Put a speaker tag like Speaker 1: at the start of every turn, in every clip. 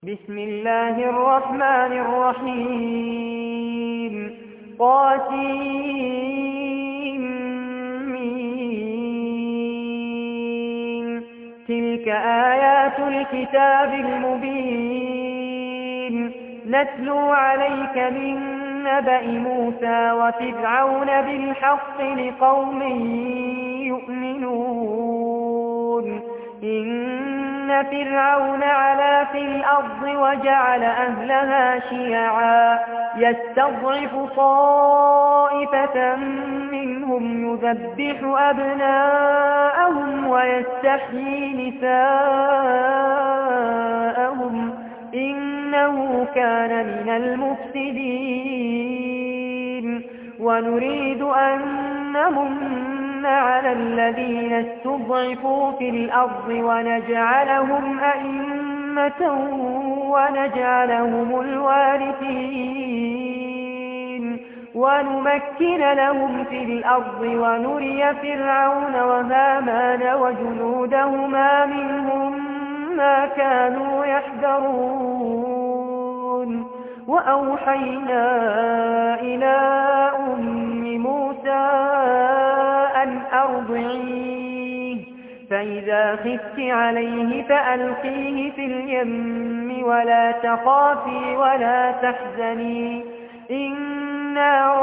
Speaker 1: بسم الله الرحمن الرحيم طاسيم تلك آيات الكتاب المبين نتلو عليك من نبأ موسى وفرعون بالحق لقوم يؤمنون إن فرعون علا في الأرض وجعل أهلها شيعا يستضعف طائفة منهم يذبح أبناءهم ويستحيي نساءهم إنه كان من المفسدين ونريد أن نمن على الذين استضعفوا في الأرض ونجعلهم أئمة ونجعلهم الوارثين ونمكن لهم في الأرض ونري فرعون وهامان وجنودهما منهم ما كانوا يحذرون وأوحينا إلى أم موسى أن أرضعيه فإذا خفت عليه فألقيه في اليم ولا تخافي ولا تحزني إنا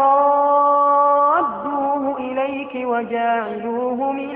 Speaker 1: رادوه إليك وجاعلوه من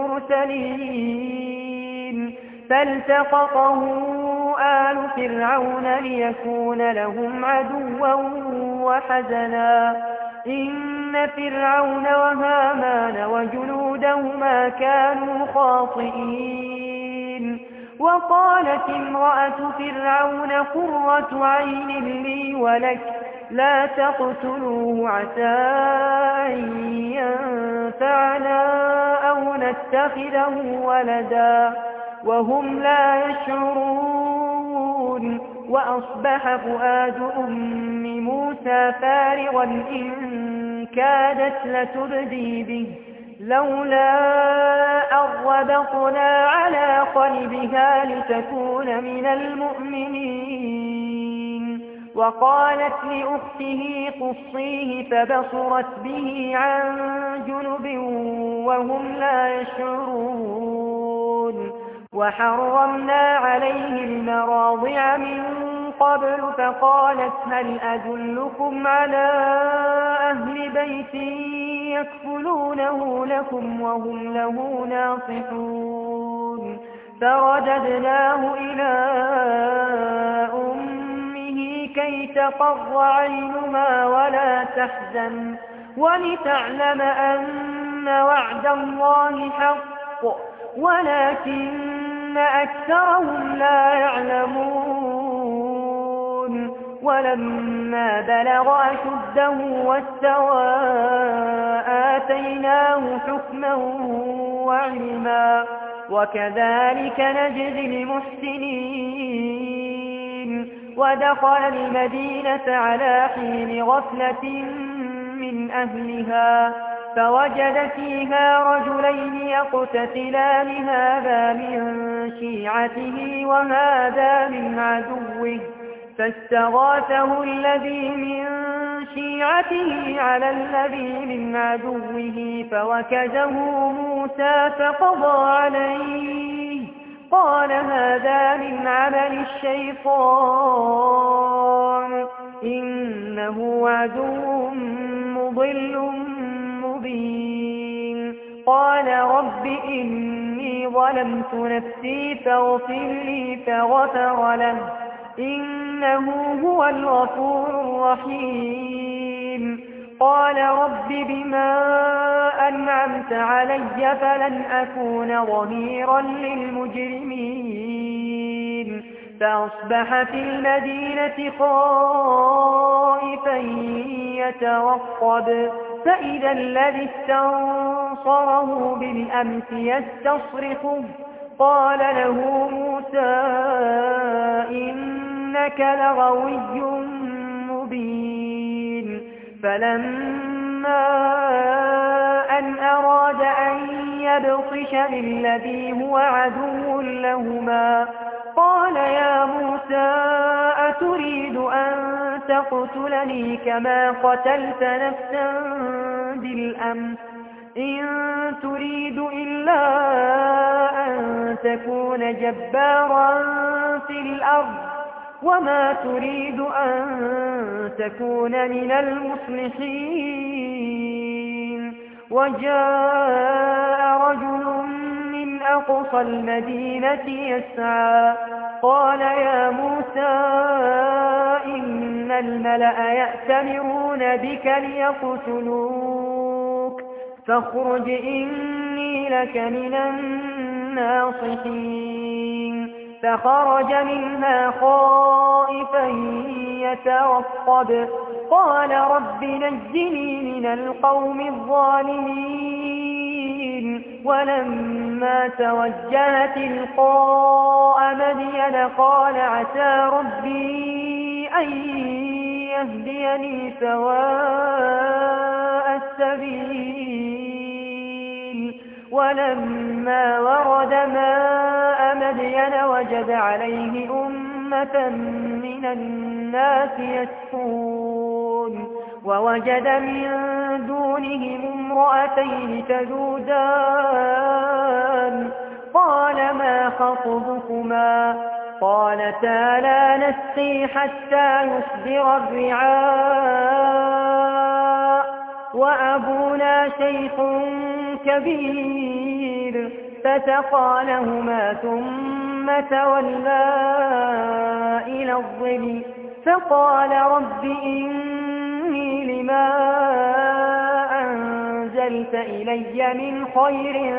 Speaker 1: المرسلين فالتقطه آل فرعون ليكون لهم عدوا وحزنا إن فرعون وهامان وجنودهما كانوا خاطئين وقالت امرأة فرعون قرة عين لي ولك لا تقتلوه عسى أن ينفعنا أو نتخذه ولدا وهم لا يشعرون وأصبح فؤاد أم موسى فارغا إن كادت لتبدي به لولا أن ربطنا على قلبها لتكون من المؤمنين وقالت لأخته قصيه فبصرت به عن جنب وهم لا يشعرون وحرمنا عليه المراضع من قبل فقالت هل أدلكم على أهل بيت يكفلونه لكم وهم له ناصحون فرددناه إلى أمه كي تقر عينها ولا تحزن ولتعلم أن وعد الله حق ولكن أكثرهم لا يعلمون ولما بلغ أشده واستوى آتيناه حكما وعلما وكذلك نجزي المحسنين ودخل المدينة على حين غفلة من أهلها فوجد فيها رجلين يقتتلان هذا من شيعته وهذا من عدوه فاستغاثه الذي من شيعته على الذي من عدوه فوكزه موسى فقضى عليه قال هذا من عمل الشيطان إنه عدو مضل مبين قال رب إني ظلمت نفسي فاغفر لي فغفر له إنه هو الغفور الرحيم قال رب بما أنعمت علي فلن أكون ظهيرا للمجرمين فأصبح في المدينة خائفا يترقب فإذا الذي استنصره بالأمس يستصرخه قال له موسى إنك لغوي مبين فلما أن أراد أن يبطش بالذي هو عدو لهما قال يا موسى أتريد أن تقتلني كما قتلت نفسا بالأمس إن تريد إلا أن تكون جبارا في الأرض وما تريد أن تكون من المصلحين وجاء رجل من أقصى المدينة يسعى قال يا موسى إن الملأ يأتمرون بك ليقتلوك فاخرج إني لك من الناصحين فخرج منها خائفا يترقب قال رب نجني من القوم الظالمين ولما توجه تلقاء مدين قال عسى ربي أن يهديني سواء السبيل ولما ورد ماء مدين وجد عليه أمة من الناس يسقون ووجد من دونهم امرأتين تذودان قال ما خطبكما قالتا لا نسقي حتى يصدر الرعاء وأبونا شيخ كبير فسقى لهما ثم تولى إلى الظل فقال رب إني لما أنزلت إلي من خير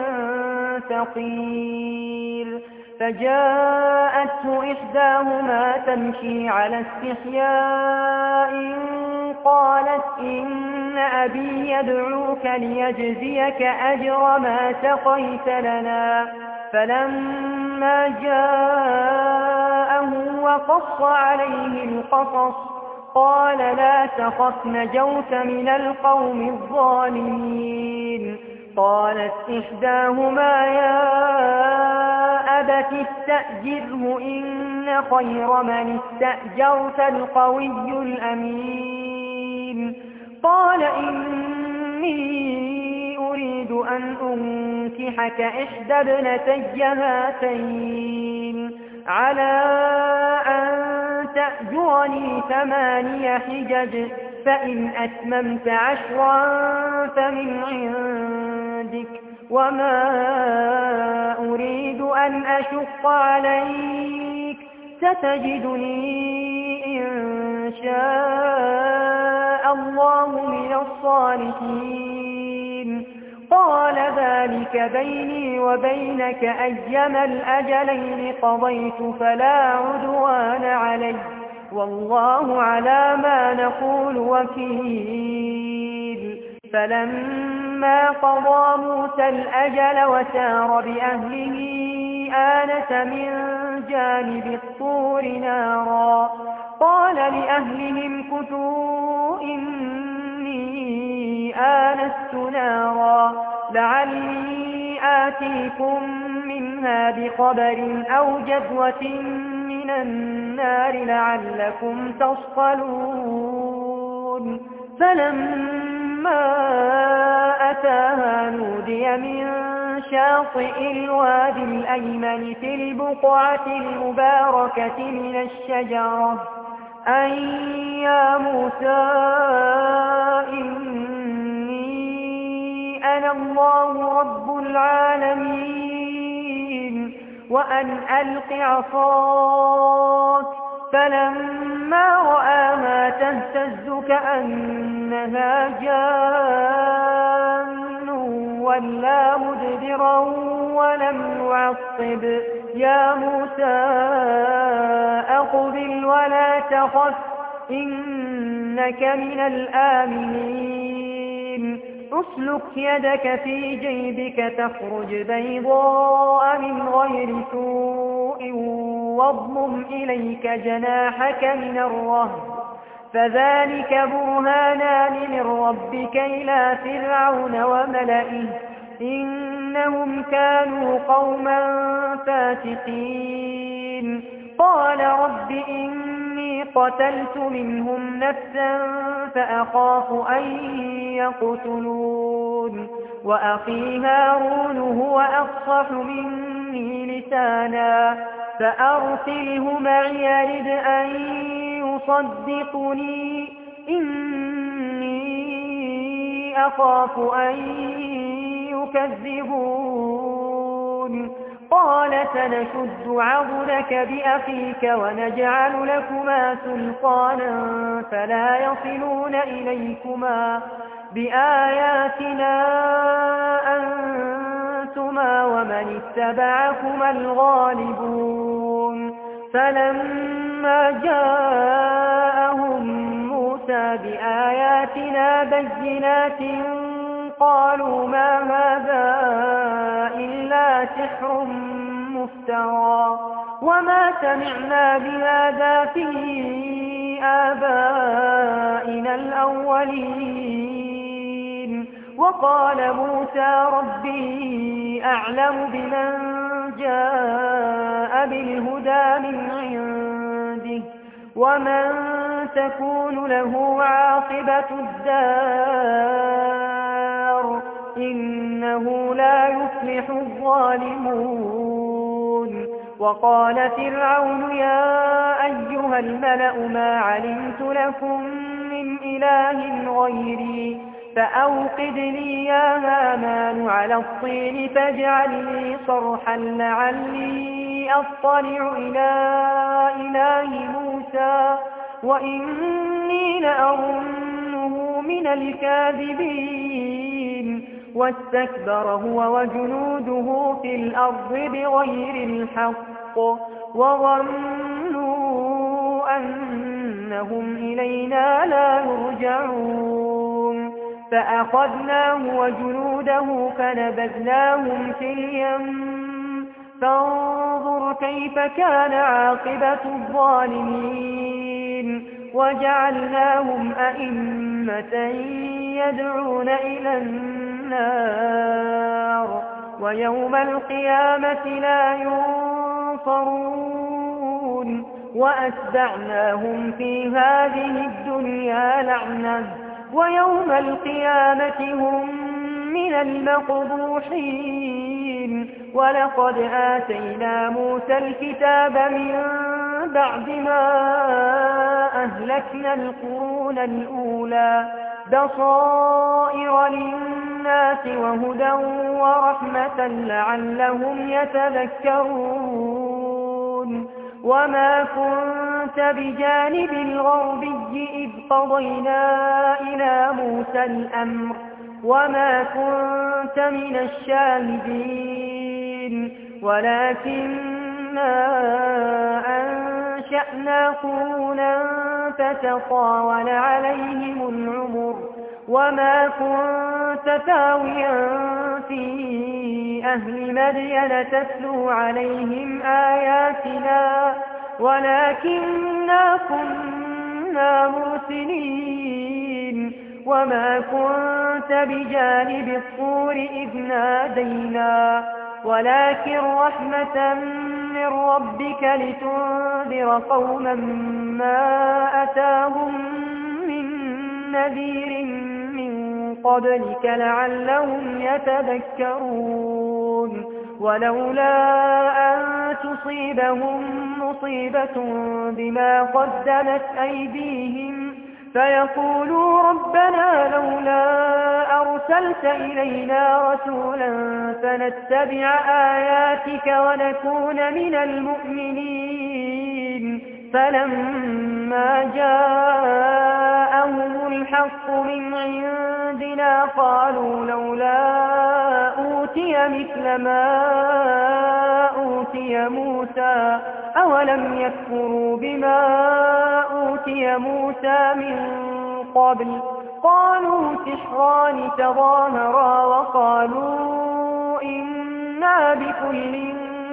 Speaker 1: فقير فجاءته إحداهما تمشي على استحياء قالت إن أبي يدعوك ليجزيك أجر ما سقيت لنا فلما جاءه وقص عليه القصص قال لا تخف نجوت من القوم الظالمين قالت إحداهما يا أبت استأجره إن خير من استأجرت القوي الأمين قال إني أريد أن أنكحك إحدى ابنتي هاتين على أن تأجرني 8 حجج فإن أتممت 10 فمن عندك وما أريد أن أشق عليك ستجدني إن شاء الله من الصالحين قال ذلك بيني وبينك أيما الأجلين قضيت فلا عدوان علي والله على ما نقول وكيل فلما قضى موسى الأجل وسار بأهله آنس من جانب الطور نارا قال لأهلهم كثوا إني آنست نارا لعلي آتيكم منها بخبر أو جذوة من النار لعلكم تصطلون فلما أتاها نودي من شاطئ الوادي الأيمن في البقعة المباركة من الشجرة أن يا موسى إني أنا الله رب العالمين وأن ألق عصاك فلما رآها تهتز كأنها جان ولا مدبرا ولم يعقب يا موسى أقبل ولا تخف إنك من الآمنين أسلك يدك في جيبك تخرج بيضاء من غير سوء واضمم إليك جناحك من الرهب فذلك برهانان من ربك إلى فرعون وملئه إنهم كانوا قوما فاسقين قال رب إني قتلت منهم نفسا فأخاف أن يقتلون وأخي هارون هو أفصح مني لسانا فأرسله معي يرد أن يصدقني إني أخاف أن يكذبون قال سنشد عضدك بأخيك ونجعل لكما سلطانا فلا يصلون إليكما بآياتنا أنتما ومن اتبعكما الغالبون فلما جاءهم موسى بآياتنا بينات قالوا ما هذا إلا سحر مفترى وما سمعنا بهذا في آبائنا الأولين وقال موسى ربي أعلم بمن جاء بالهدى من عنده ومن تكون له عاقبة الدار إنه لا يفلح الظالمون وقال فرعون يا أيها الملأ ما علمت لكم من إله غيري فأوقد لي يا هامان على الطين فاجعل لي صرحا لعلي أطلع إلى إله موسى وإني لأظنه من الكاذبين واستكبر هو وجنوده في الأرض بغير الحق وظنوا أنهم إلينا لا يرجعون فأخذناه وجنوده فنبذناهم في اليم فانظر كيف كان عاقبة الظالمين وجعلناهم أئمة يدعون إلى النار ويوم القيامة لا ينصرون وأتبعناهم في هذه الدنيا لعنة ويوم القيامة هم من المقبوحين ولقد آتينا موسى الكتاب من بعد ما أهلكنا القرون الأولى بصائر للناس وهدى ورحمة لعلهم يتذكرون وما كنت بجانب الغربي إذ قضينا إلى موسى الأمر وما كنت من الشاهدين ولكننا أنشأنا قرونا فتطاول عليهم العمر وما كنت ثاويا في أهل مدين تتلو عليهم آياتنا ولكننا كنا مرسلين وما كنت بجانب الطور إذ نادينا ولكن رحمة من ربك لتنذر قوما ما أتاهم من نذير من قبلك لعلهم يتذكرون ولولا أن تصيبهم مصيبة بما قدمت أيديهم فيقولوا ربنا لولا أرسلت إلينا رسولا فنتبع آياتك ونكون من المؤمنين فلما جاءهم الحق من عندنا قالوا لولا أوتي مثل ما أوتي موسى أولم يكفروا بما أوتي موسى من قبل قالوا سحران تظاهرا وقالوا إنا بكل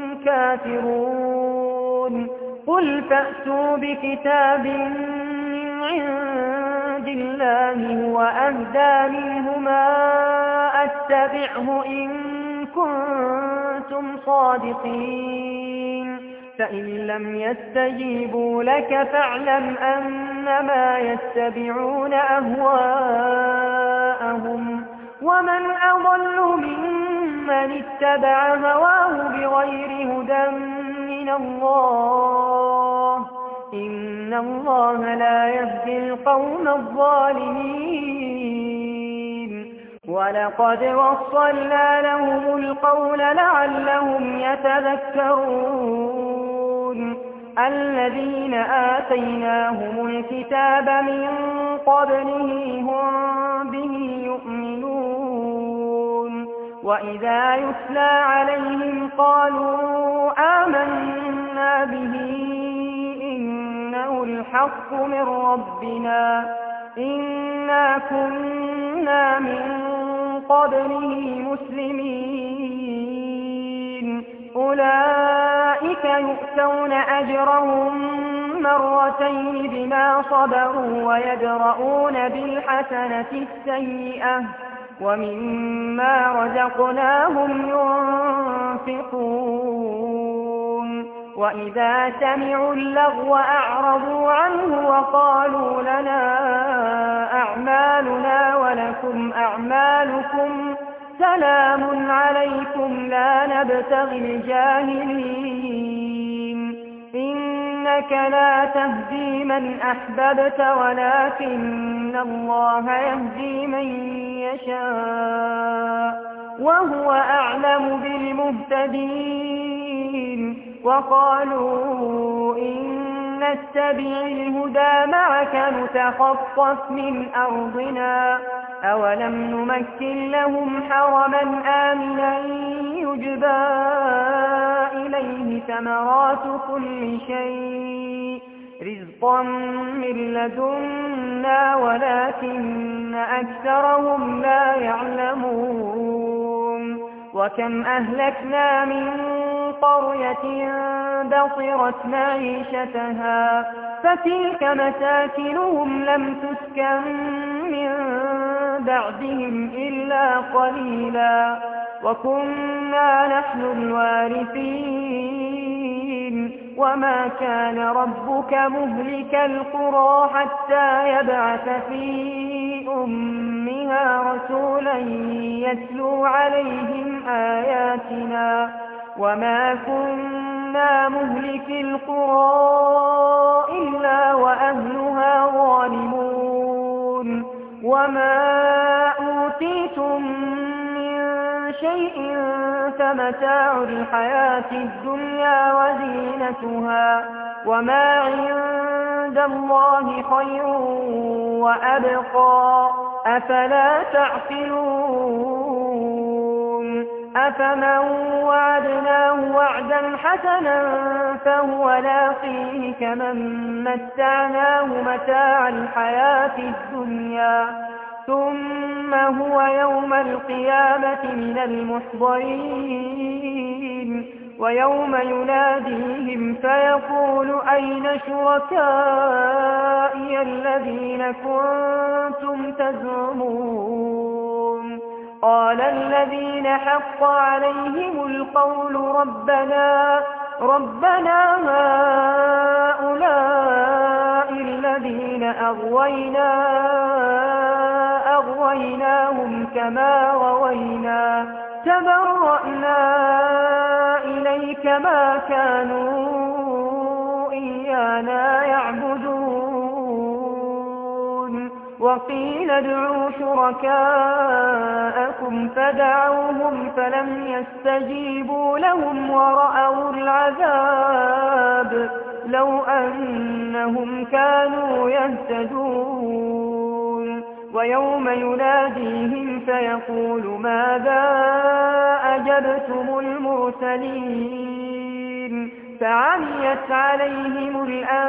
Speaker 1: كافرون قل فأتوا بكتاب من عند الله هو أهدى منهما واتبعه إن كنتم صادقين فإن لم يستجيبوا لك فاعلم أنما يتبعون أهواءهم ومن أضل ممن اتبع هواه بغير هدى من الله إن الله لا يهدي القوم الظالمين ولقد وصلنا لهم القول لعلهم يتذكرون الذين آتيناهم الكتاب من قبله هم به يؤمنون وإذا يتلى عليهم قالوا آمنا به إنه الحق من ربنا إنا كنا من قبله مسلمين أولئك يؤتون أجرهم مرتين بما صبروا ويدرؤون بالحسنة السيئة ومما رزقناهم ينفقون وإذا سمعوا اللغو أعرضوا عنه وقالوا لنا أعمالنا ولكم أعمالكم سلام عليكم لا نبتغي الجاهلين إنك لا تهدي من أحببت ولكن الله يهدي من يشاء وهو أعلم بالمهتدين وقالوا إن نتبع الهدى معك نتخطف من أرضنا أولم نمكن لهم حرما آمنا يجبى إليه ثمرات كل شيء رزقا من لدنا ولكن أكثرهم لا يعلمون وكم أهلكنا من قرية بطرت معيشتها فتلك مساكنهم لم تسكن من بعدهم إلا قليلا وكنا نحن الوارثين وما كان ربك مهلك القرى حتى يبعث في أمها رسولا يتلو عليهم آياتنا وما كنا مهلك القرى إلا وأهلها ظالمون وما أوتيتم من شيء فمتاع الحياة الدنيا وزينتها وما عند الله خير وأبقى أفلا تعقلون أفمن وعدناه وعدا حسنا فهو لاقيه كمن متعناه متاع الحياة الدنيا ثم هو يوم القيامة من المحضرين ويوم يناديهم فيقول أين شركائي الذين كنتم تزعمون قال الذين حق عليهم القول ربنا هؤلاء الذين أغويناهم كما غوينا تبرأنا إليك ما كانوا إيانا يعبدون وقيل ادعوا شركاءكم فدعوهم فلم يستجيبوا لهم ورأوا العذاب لو أنهم كانوا يهتدون ويوم يناديهم فيقول ماذا أجبتم المرسلين فعميت عليهم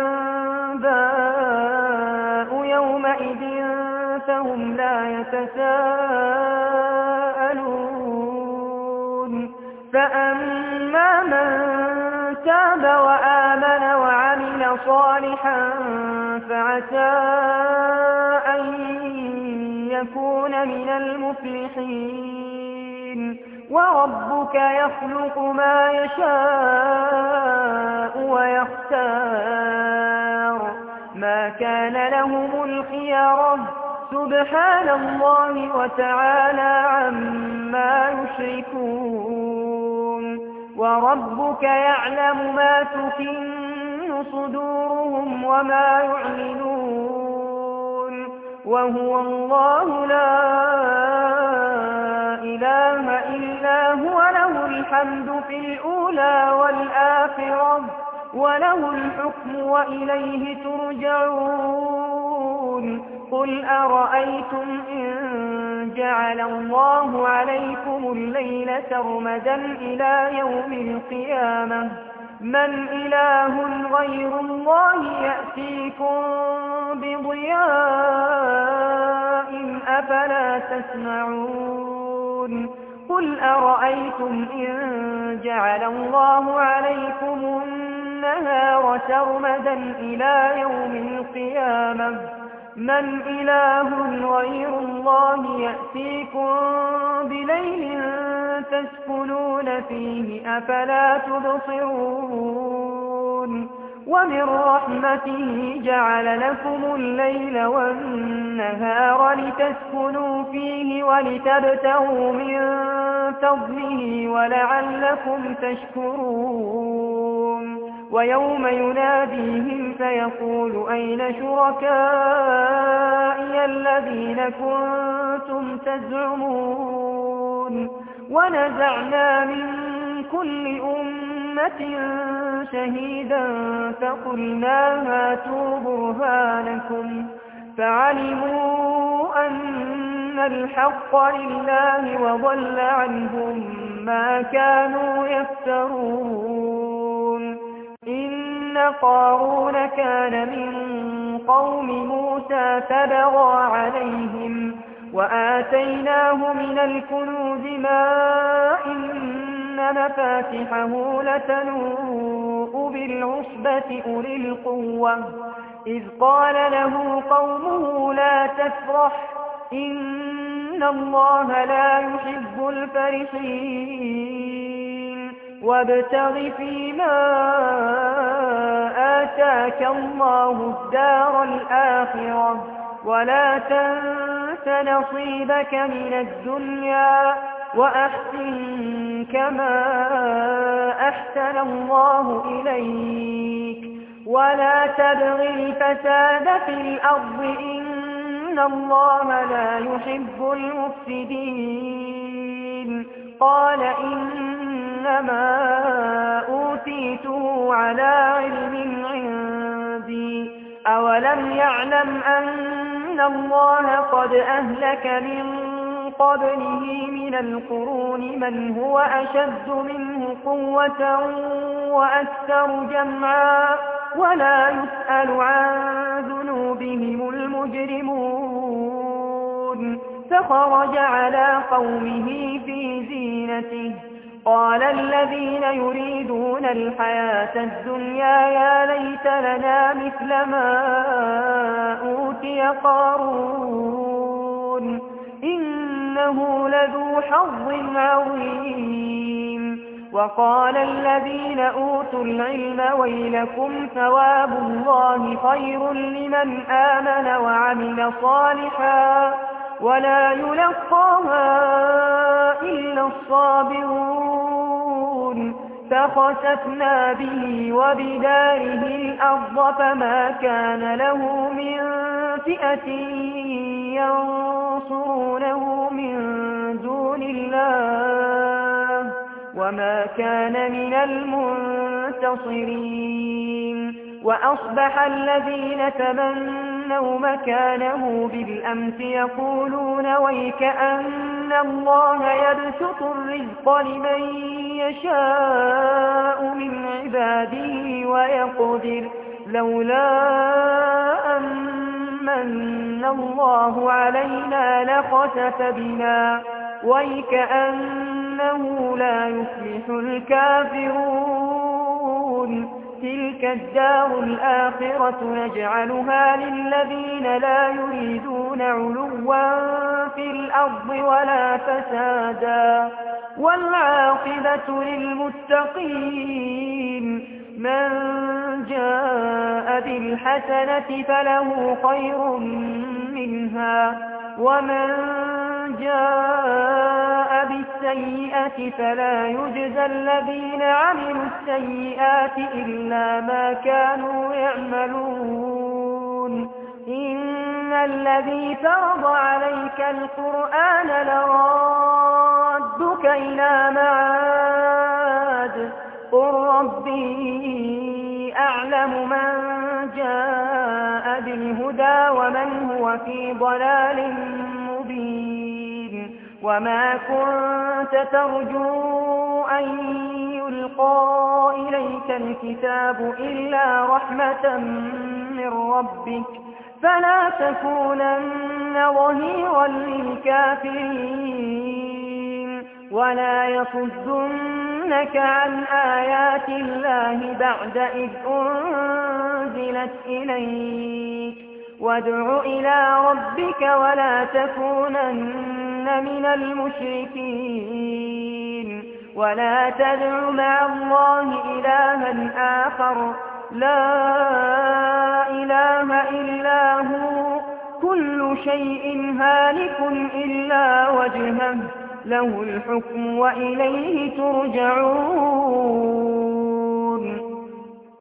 Speaker 1: الأنباء يومئذ فهم لا يتساءلون فأما من تاب وآمن وعمل صالحا فعسى أن نكون من المفلحين وربك يخلق ما يشاء ويختار ما كان لهم الخيرة سبحان الله وتعالى عما يشركون وربك يعلم ما تكن صدورهم وما يعلنون وهو الله لا إله إلا هو له الحمد في الأولى والآخرة وله الحكم وإليه ترجعون قل أرأيتم إن جعل الله عليكم الليل سرمدا إلى يوم القيامة من إله غير الله يأتيكم بضياء أفلا تسمعون قل أرأيتم إن جعل الله عليكم النهار سرمدا إلى يوم القيامة من إله غير الله يأتيكم بليل تسكنون فيه أفلا تبصرون ومن رحمته جعل لكم الليل والنهار لتسكنوا فيه ولتبتغوا من فضله ولعلكم تشكرون ويوم يناديهم فيقول أين شركائي الذين كنتم تزعمون ونزعنا من كل أمة شهيدا فقلنا هاتوا برهانكم فعلموا أن الحق لله وضل عنهم ما كانوا يفترون إن قارون كان من قوم موسى فبغى عليهم وآتيناه من الكنوز ما إن مفاتحه لتنوء بالعصبة أولي القوة إذ قال له قومه لا تفرح إن الله لا يحب الفرحين وابتغ فيما آتاك الله الدار الآخرة ولا تنس نصيبك من الدنيا وأحسن كما أحسن الله إليك ولا تبغ الفساد في الأرض إن الله لا يحب المفسدين قال إنما أوتيته على علم عندي أولم يعلم أن الله قد أهلك من قبله من القرون من هو أشد منه قوة وأكثر جمعا ولا يسأل عن ذنوبهم المجرمون فخرج على قومه في زينته قال الذين يريدون الحياة الدنيا يا ليت لنا مثل ما أوتي قارون إنه لذو حظ عظيم وقال الذين أوتوا العلم ويلكم ثواب الله خير لمن آمن وعمل صالحا ولا يلقاها إلا الصابرون فخسفنا به وبداره الأرض فما كان له من فئة ينصرونه من دون الله وما كان من المنتصرين وأصبح الذين تمنوا مكانه بالأمس يقولون ويكأن الله يبسط الرزق لمن يشاء من عباده ويقدر لولا أمن الله علينا لخسف بنا ويكأنه لا يفلح الكافرون تلك الدار الآخرة نجعلها للذين لا يريدون علوا في الأرض ولا فسادا والعاقبة للمتقين من جاء بالحسنة فله خير منها ومن جاء بالسيئة فلا يجزى الذين عملوا السيئات إلا ما كانوا يعملون إن الذي فرض عليك القرآن لرادك إلى معاد قل ربي أعلم من جاء بالهدى ومن هو في ضلال مبين وما كنت ترجو أن يلقى إليك الكتاب إلا رحمة من ربك فلا تكونن ظهيرا للكافرين ولا يصدنك عن آيات الله بعد إذ أنزلت إليك وادع إلى ربك ولا تكونن من المشركين ولا تدع مع الله إلها آخر لا إله إلا هو كل شيء هالك إلا وجهه له الحكم وإليه ترجعون